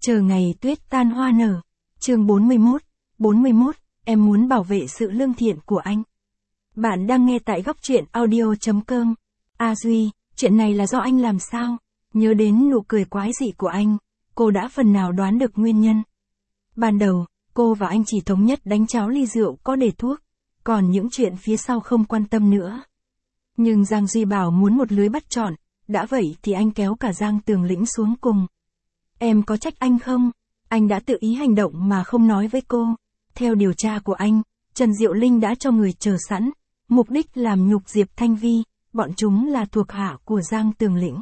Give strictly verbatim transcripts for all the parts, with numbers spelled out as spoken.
Chờ ngày tuyết tan hoa nở. Chương bốn mươi mốt. bốn mươi mốt, em muốn bảo vệ sự lương thiện của anh. Bạn đang nghe tại góc truyện audio chấm com. A Duy, chuyện này là do anh làm sao? Nhớ đến nụ cười quái dị của anh, cô đã phần nào đoán được nguyên nhân. Ban đầu, cô và anh chỉ thống nhất đánh cháo ly rượu có để thuốc, còn những chuyện phía sau không quan tâm nữa. Nhưng Giang Duy bảo muốn một lưới bắt trọn, đã vậy thì anh kéo cả Giang Tường Lĩnh xuống cùng. Em có trách anh không? Anh đã tự ý hành động mà không nói với cô. Theo điều tra của anh, Trần Diệu Linh đã cho người chờ sẵn, mục đích làm nhục Diệp Thanh Vi, bọn chúng là thuộc hạ của Giang Tường Lĩnh.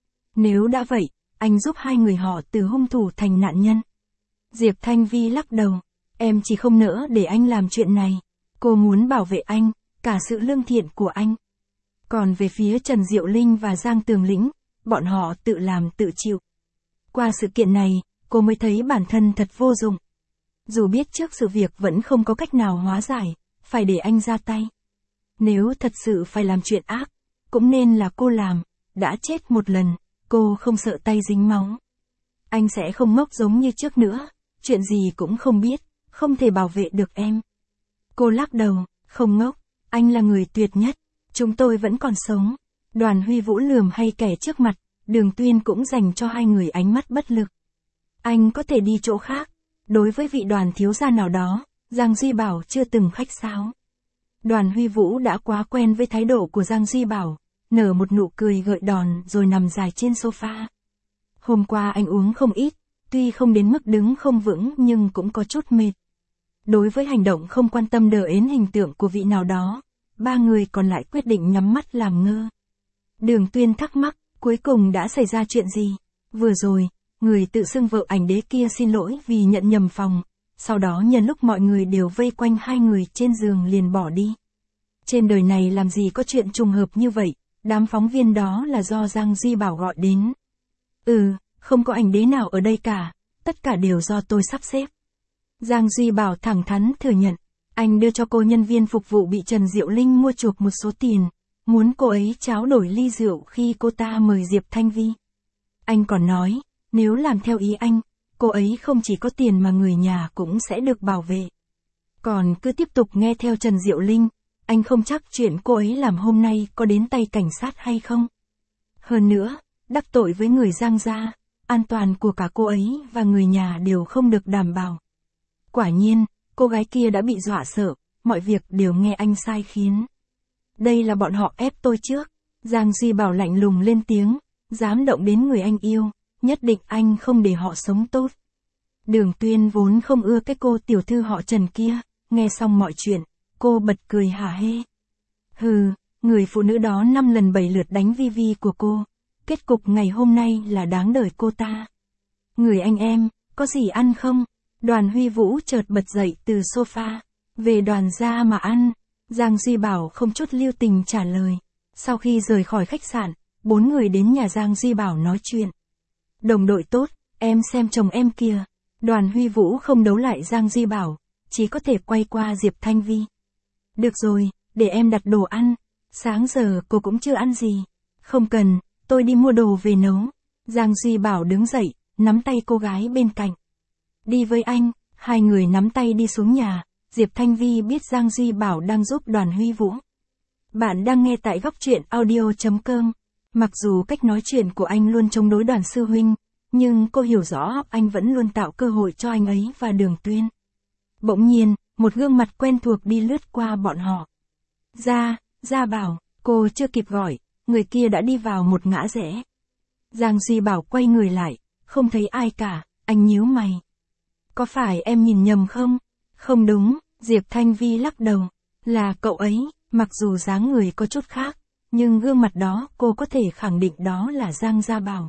Nếu đã vậy, anh giúp hai người họ từ hung thủ thành nạn nhân. Diệp Thanh Vi lắc đầu, em chỉ không nỡ để anh làm chuyện này. Cô muốn bảo vệ anh, cả sự lương thiện của anh. Còn về phía Trần Diệu Linh và Giang Tường Lĩnh, bọn họ tự làm tự chịu. Qua sự kiện này, cô mới thấy bản thân thật vô dụng. Dù biết trước sự việc vẫn không có cách nào hóa giải, phải để anh ra tay. Nếu thật sự phải làm chuyện ác, cũng nên là cô làm, đã chết một lần, cô không sợ tay dính máu. Anh sẽ không ngốc giống như trước nữa, chuyện gì cũng không biết, không thể bảo vệ được em. Cô lắc đầu, không ngốc, anh là người tuyệt nhất, chúng tôi vẫn còn sống. Đoàn Huy Vũ lườm hay kẻ trước mặt, Đường Tuyên cũng dành cho hai người ánh mắt bất lực. Anh có thể đi chỗ khác, đối với vị Đoàn thiếu gia nào đó, Giang Duy Bảo chưa từng khách sáo. Đoàn Huy Vũ đã quá quen với thái độ của Giang Duy Bảo, nở một nụ cười gợi đòn rồi nằm dài trên sofa. Hôm qua anh uống không ít, tuy không đến mức đứng không vững nhưng cũng có chút mệt. Đối với hành động không quan tâm đờ ến hình tượng của vị nào đó, ba người còn lại quyết định nhắm mắt làm ngơ. Đường Tuyên thắc mắc, cuối cùng đã xảy ra chuyện gì? Vừa rồi, người tự xưng vợ ảnh đế kia xin lỗi vì nhận nhầm phòng, sau đó nhân lúc mọi người đều vây quanh hai người trên giường liền bỏ đi. Trên đời này làm gì có chuyện trùng hợp như vậy, đám phóng viên đó là do Giang Duy Bảo gọi đến. Ừ, không có ảnh đế nào ở đây cả, tất cả đều do tôi sắp xếp. Giang Duy Bảo thẳng thắn thừa nhận, anh đưa cho cô nhân viên phục vụ bị Trần Diệu Linh mua chuộc một số tiền, muốn cô ấy tráo đổi ly rượu khi cô ta mời Diệp Thanh Vi. Anh còn nói, nếu làm theo ý anh, cô ấy không chỉ có tiền mà người nhà cũng sẽ được bảo vệ. Còn cứ tiếp tục nghe theo Trần Diệu Linh, anh không chắc chuyện cô ấy làm hôm nay có đến tay cảnh sát hay không. Hơn nữa, đắc tội với người Giang gia, an toàn của cả cô ấy và người nhà đều không được đảm bảo. Quả nhiên, cô gái kia đã bị dọa sợ, mọi việc đều nghe anh sai khiến. Đây là bọn họ ép tôi trước. Giang Duy Bảo lạnh lùng lên tiếng, dám động đến người anh yêu, nhất định anh không để họ sống tốt. Đường Tuyên vốn không ưa cái cô tiểu thư họ Trần kia, nghe xong mọi chuyện, cô bật cười hả hê. Hừ, người phụ nữ đó năm lần bảy lượt đánh Vi Vi của cô, kết cục ngày hôm nay là đáng đời cô ta. Người anh em, có gì ăn không? Đoàn Huy Vũ chợt bật dậy từ sofa, về Đoàn gia mà ăn. Giang Duy Bảo không chút lưu tình trả lời. Sau khi rời khỏi khách sạn, bốn người đến nhà Giang Duy Bảo nói chuyện. Đồng đội tốt, em xem chồng em kìa. Đoàn Huy Vũ không đấu lại Giang Duy Bảo, chỉ có thể quay qua Diệp Thanh Vi. Được rồi, để em đặt đồ ăn. Sáng giờ cô cũng chưa ăn gì. Không cần, tôi đi mua đồ về nấu. Giang Duy Bảo đứng dậy, nắm tay cô gái bên cạnh. Đi với anh. Hai người nắm tay đi xuống nhà. Diệp Thanh Vi biết Giang Duy Bảo đang giúp Đoàn Huy Vũ. Bạn đang nghe tại góc truyện audio chấm com. Mặc dù cách nói chuyện của anh luôn chống đối Đoàn sư huynh, nhưng cô hiểu rõ anh vẫn luôn tạo cơ hội cho anh ấy và Đường Tuyên. Bỗng nhiên, một gương mặt quen thuộc đi lướt qua bọn họ. Gia, Gia Bảo, cô chưa kịp gọi, người kia đã đi vào một ngã rẽ. Giang Duy Bảo quay người lại, không thấy ai cả, anh nhíu mày. Có phải em nhìn nhầm không? Không đúng, Diệp Thanh Vi lắc đầu. Là cậu ấy, mặc dù dáng người có chút khác, nhưng gương mặt đó cô có thể khẳng định đó là Giang Gia Bảo.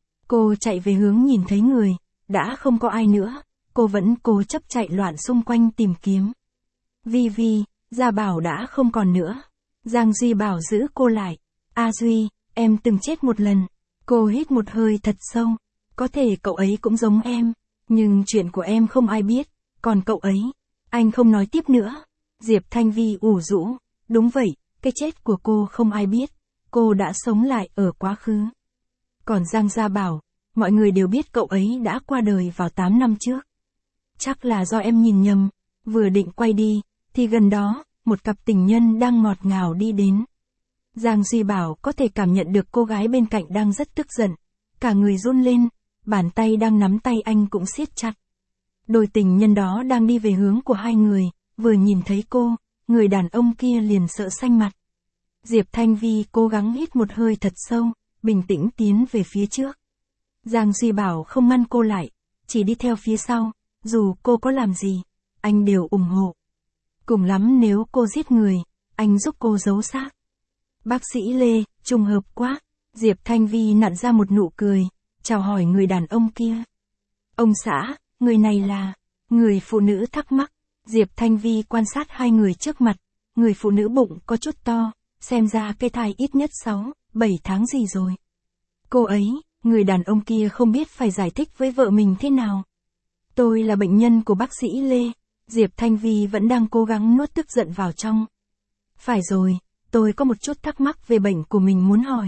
Cô chạy về hướng nhìn thấy người, đã không có ai nữa, cô vẫn cố chấp chạy loạn xung quanh tìm kiếm. Vi Vi, Gia Bảo đã không còn nữa. Giang Duy Bảo giữ cô lại. A Duy, em từng chết một lần. Cô hít một hơi thật sâu. Có thể cậu ấy cũng giống em, nhưng chuyện của em không ai biết, còn cậu ấy, anh không nói tiếp nữa. Diệp Thanh Vi ủ rũ, đúng vậy, cái chết của cô không ai biết, cô đã sống lại ở quá khứ. Còn Giang Gia Bảo, mọi người đều biết cậu ấy đã qua đời vào tám năm trước. Chắc là do em nhìn nhầm, vừa định quay đi, thì gần đó, một cặp tình nhân đang ngọt ngào đi đến. Giang Duy Bảo có thể cảm nhận được cô gái bên cạnh đang rất tức giận, cả người run lên, bàn tay đang nắm tay anh cũng siết chặt. Đôi tình nhân đó đang đi về hướng của hai người, vừa nhìn thấy cô, người đàn ông kia liền sợ xanh mặt. Diệp Thanh Vi cố gắng hít một hơi thật sâu, bình tĩnh tiến về phía trước. Giang Duy Bảo không ngăn cô lại, chỉ đi theo phía sau, dù cô có làm gì, anh đều ủng hộ. Cùng lắm nếu cô giết người, anh giúp cô giấu xác. Bác sĩ Lê, trùng hợp quá, Diệp Thanh Vi nặn ra một nụ cười, chào hỏi người đàn ông kia. Ông xã, người này là... Người phụ nữ thắc mắc, Diệp Thanh Vi quan sát hai người trước mặt, người phụ nữ bụng có chút to, xem ra cái thai ít nhất sáu, bảy tháng gì rồi. Cô ấy, người đàn ông kia không biết phải giải thích với vợ mình thế nào. Tôi là bệnh nhân của bác sĩ Lê, Diệp Thanh Vi vẫn đang cố gắng nuốt tức giận vào trong. Phải rồi, tôi có một chút thắc mắc về bệnh của mình muốn hỏi.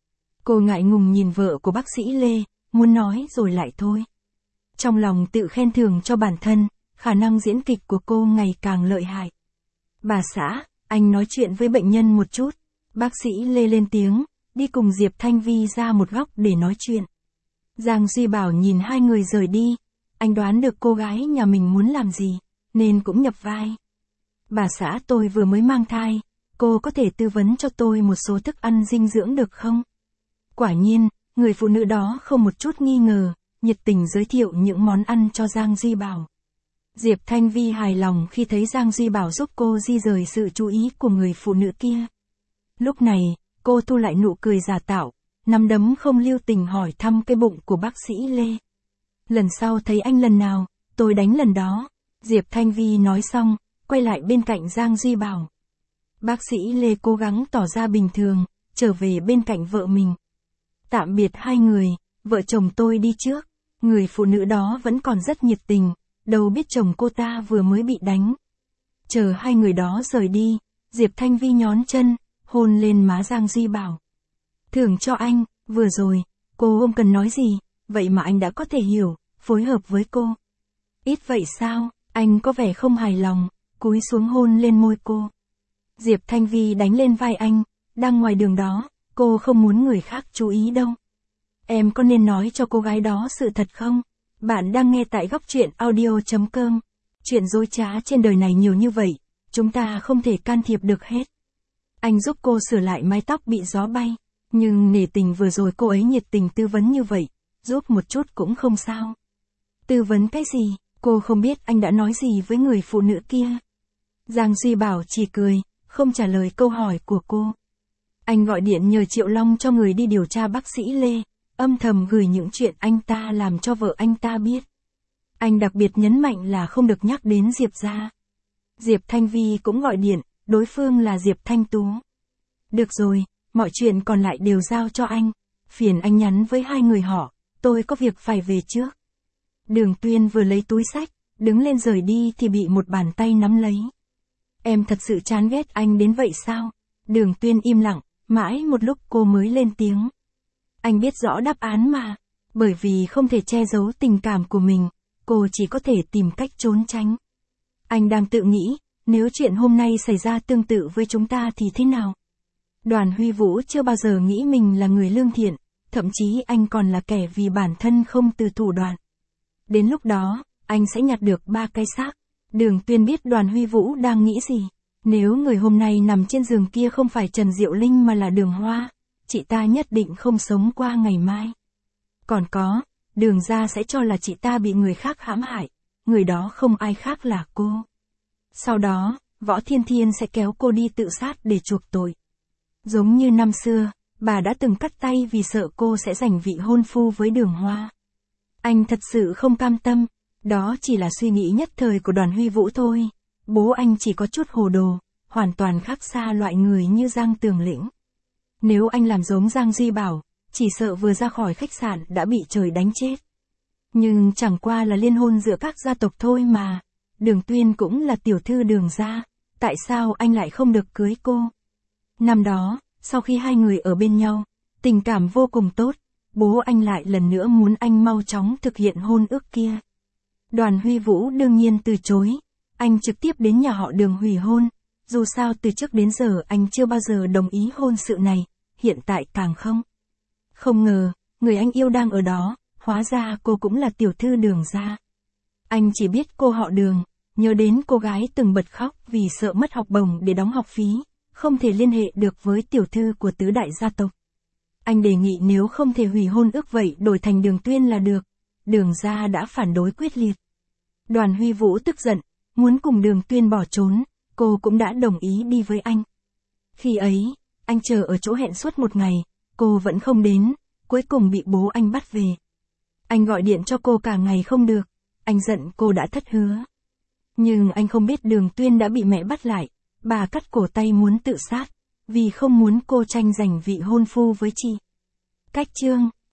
Cô ngại ngùng nhìn vợ của bác sĩ Lê, muốn nói rồi lại thôi. Trong lòng tự khen thưởng cho bản thân, khả năng diễn kịch của cô ngày càng lợi hại. Bà xã, anh nói chuyện với bệnh nhân một chút. Bác sĩ Lê lên tiếng, đi cùng Diệp Thanh Vi ra một góc để nói chuyện. Giang Duy Bảo nhìn hai người rời đi, anh đoán được cô gái nhà mình muốn làm gì, nên cũng nhập vai. Bà xã tôi vừa mới mang thai, cô có thể tư vấn cho tôi một số thức ăn dinh dưỡng được không? Quả nhiên, người phụ nữ đó không một chút nghi ngờ, nhiệt tình giới thiệu những món ăn cho Giang Duy Bảo. Diệp Thanh Vi hài lòng khi thấy Giang Duy Bảo giúp cô di rời sự chú ý của người phụ nữ kia. Lúc này, cô thu lại nụ cười giả tạo, nắm đấm không lưu tình hỏi thăm cái bụng của bác sĩ Lê. Lần sau thấy anh lần nào, tôi đánh lần đó. Diệp Thanh Vi nói xong, quay lại bên cạnh Giang Duy Bảo. Bác sĩ Lê cố gắng tỏ ra bình thường, trở về bên cạnh vợ mình. Tạm biệt hai người, vợ chồng tôi đi trước. Người phụ nữ đó vẫn còn rất nhiệt tình, đâu biết chồng cô ta vừa mới bị đánh. Chờ hai người đó rời đi, Diệp Thanh Vi nhón chân, hôn lên má Giang Duy Bảo. Thưởng cho anh, vừa rồi, cô không cần nói gì, vậy mà anh đã có thể hiểu, phối hợp với cô. Ít vậy sao, anh có vẻ không hài lòng, cúi xuống hôn lên môi cô. Diệp Thanh Vi đánh lên vai anh, đang ngoài đường đó, cô không muốn người khác chú ý đâu. Em có nên nói cho cô gái đó sự thật không? Bạn đang nghe tại góc truyện audio chấm com. Chuyện dối trá trên đời này nhiều như vậy, chúng ta không thể can thiệp được hết. Anh giúp cô sửa lại mái tóc bị gió bay, nhưng nể tình vừa rồi cô ấy nhiệt tình tư vấn như vậy, giúp một chút cũng không sao. Tư vấn cái gì, cô không biết anh đã nói gì với người phụ nữ kia. Giang Duy Bảo chỉ cười, không trả lời câu hỏi của cô. Anh gọi điện nhờ Triệu Long cho người đi điều tra bác sĩ Lê, âm thầm gửi những chuyện anh ta làm cho vợ anh ta biết. Anh đặc biệt nhấn mạnh là không được nhắc đến Diệp gia. Diệp Thanh Vi cũng gọi điện, đối phương là Diệp Thanh Tú. Được rồi, mọi chuyện còn lại đều giao cho anh, phiền anh nhắn với hai người họ, tôi có việc phải về trước. Đường Tuyên vừa lấy túi xách, đứng lên rời đi thì bị một bàn tay nắm lấy. Em thật sự chán ghét anh đến vậy sao? Đường Tuyên im lặng, mãi một lúc cô mới lên tiếng. Anh biết rõ đáp án mà, bởi vì không thể che giấu tình cảm của mình, cô chỉ có thể tìm cách trốn tránh. Anh đang tự nghĩ, nếu chuyện hôm nay xảy ra tương tự với chúng ta thì thế nào? Đoàn Huy Vũ chưa bao giờ nghĩ mình là người lương thiện, thậm chí anh còn là kẻ vì bản thân không từ thủ đoạn. Đến lúc đó, anh sẽ nhặt được ba cái xác. Đường Tuyên biết Đoàn Huy Vũ đang nghĩ gì. Nếu người hôm nay nằm trên giường kia không phải Trần Diệu Linh mà là Đường Hoa, chị ta nhất định không sống qua ngày mai. Còn có, Đường gia sẽ cho là chị ta bị người khác hãm hại, người đó không ai khác là cô. Sau đó, Võ Thiên Thiên sẽ kéo cô đi tự sát để chuộc tội. Giống như năm xưa, bà đã từng cắt tay vì sợ cô sẽ giành vị hôn phu với Đường Hoa. Anh thật sự không cam tâm, đó chỉ là suy nghĩ nhất thời của Đoàn Huy Vũ thôi. Bố anh chỉ có chút hồ đồ, hoàn toàn khác xa loại người như Giang Tường Lĩnh. Nếu anh làm giống Giang Duy Bảo, chỉ sợ vừa ra khỏi khách sạn đã bị trời đánh chết. Nhưng chẳng qua là liên hôn giữa các gia tộc thôi mà. Đường Tuyên cũng là tiểu thư Đường gia, tại sao anh lại không được cưới cô? Năm đó, sau khi hai người ở bên nhau, tình cảm vô cùng tốt, bố anh lại lần nữa muốn anh mau chóng thực hiện hôn ước kia. Đoàn Huy Vũ đương nhiên từ chối, anh trực tiếp đến nhà họ Đường hủy hôn, dù sao từ trước đến giờ anh chưa bao giờ đồng ý hôn sự này, hiện tại càng không. Không ngờ, người anh yêu đang ở đó, hóa ra cô cũng là tiểu thư Đường gia. Anh chỉ biết cô họ Đường, nhớ đến cô gái từng bật khóc vì sợ mất học bổng để đóng học phí, không thể liên hệ được với tiểu thư của tứ đại gia tộc. Anh đề nghị nếu không thể hủy hôn ước vậy đổi thành Đường Tuyên là được. Đường gia đã phản đối quyết liệt. Đoàn Huy Vũ tức giận, muốn cùng Đường Tuyên bỏ trốn, cô cũng đã đồng ý đi với anh. Khi ấy, anh chờ ở chỗ hẹn suốt một ngày, cô vẫn không đến, cuối cùng bị bố anh bắt về. Anh gọi điện cho cô cả ngày không được, anh giận cô đã thất hứa. Nhưng anh không biết Đường Tuyên đã bị mẹ bắt lại, bà cắt cổ tay muốn tự sát, vì không muốn cô tranh giành vị hôn phu với chị. Cách chương